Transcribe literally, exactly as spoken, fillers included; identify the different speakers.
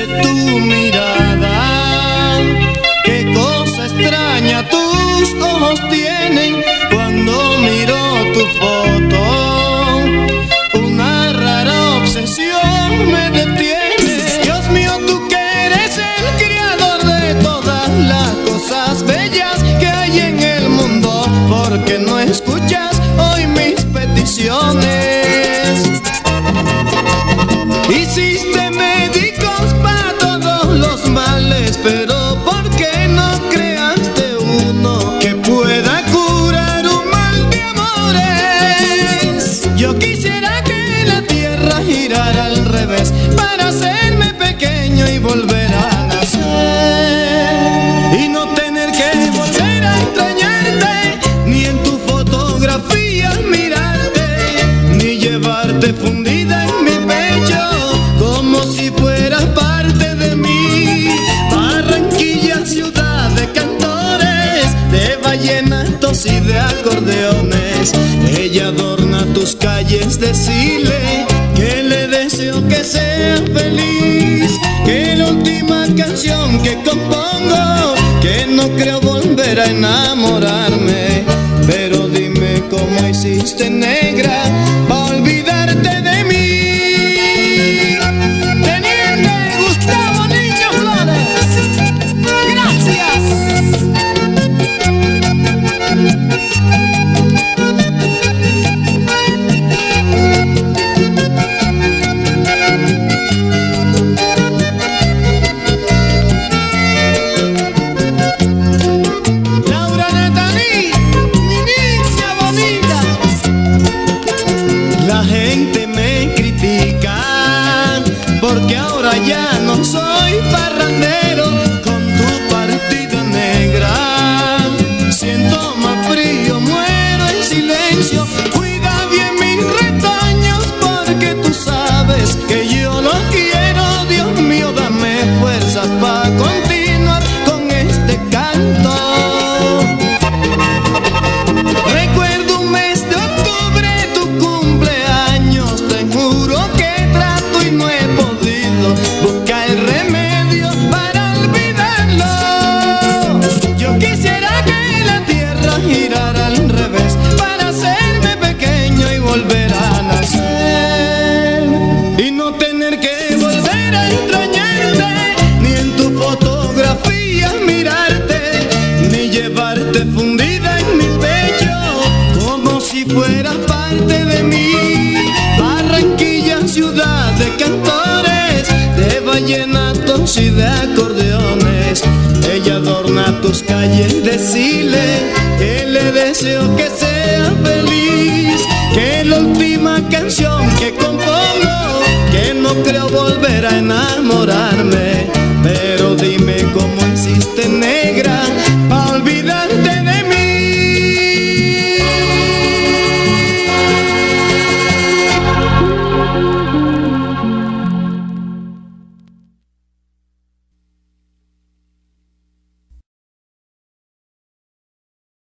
Speaker 1: tu mirada, qué cosa extraña tus ojos tienen cuando miro tu foto. Una rara obsesión me detiene. Dios mío, tú que eres el creador de todas las cosas bellas que hay en el mundo, ¿por qué no escuchas hoy mis peticiones? Hiciste médicos para todos los males, pero ¿por qué no creaste uno que pueda curar un mal de amores? Yo quisiera que la tierra girara al revés para hacerme pequeño y volver a nacer, y no tener que volver a extrañarte, ni en tu fotografía mirarte, ni llevarte fundida en mi pecho como si fueras parte de mí. Barranquilla, ciudad de cantores, de vallenatos y de acordeones, ella adorna tus calles. Decirle que le deseo que sea feliz, que la última canción que compongo, que no creo volver a enamorarme, pero dime cómo hiciste, negra, pa' olvidarte de mí. Teniente Gustavo Niño Flores, gracias. La gente me critica porque ahora ya no soy parrandero. Con tu partida, negra, siento más frío, muero en silencio. Cuida bien mis retoños porque tú sabes que yo los quiero. Dios mío, dame fuerzas para continuar con este canto. Recuerdo un mes de octubre, tu cumpleaños, te juro que trato y no he podido buscar el remedio para olvidarlo. Yo quisiera que la tierra girara al revés para hacerme pequeño y volver a nacer, y no tener que volver a extrañarte, ni en tu fotografía mirarte, ni llevarte fundida en mi pecho como si fueras parte de mí. Barranquilla, ciudad de cantores, de vallenatos y de acordeones, ella adorna tus calles. Decirle que le deseo que sea feliz, que la última canción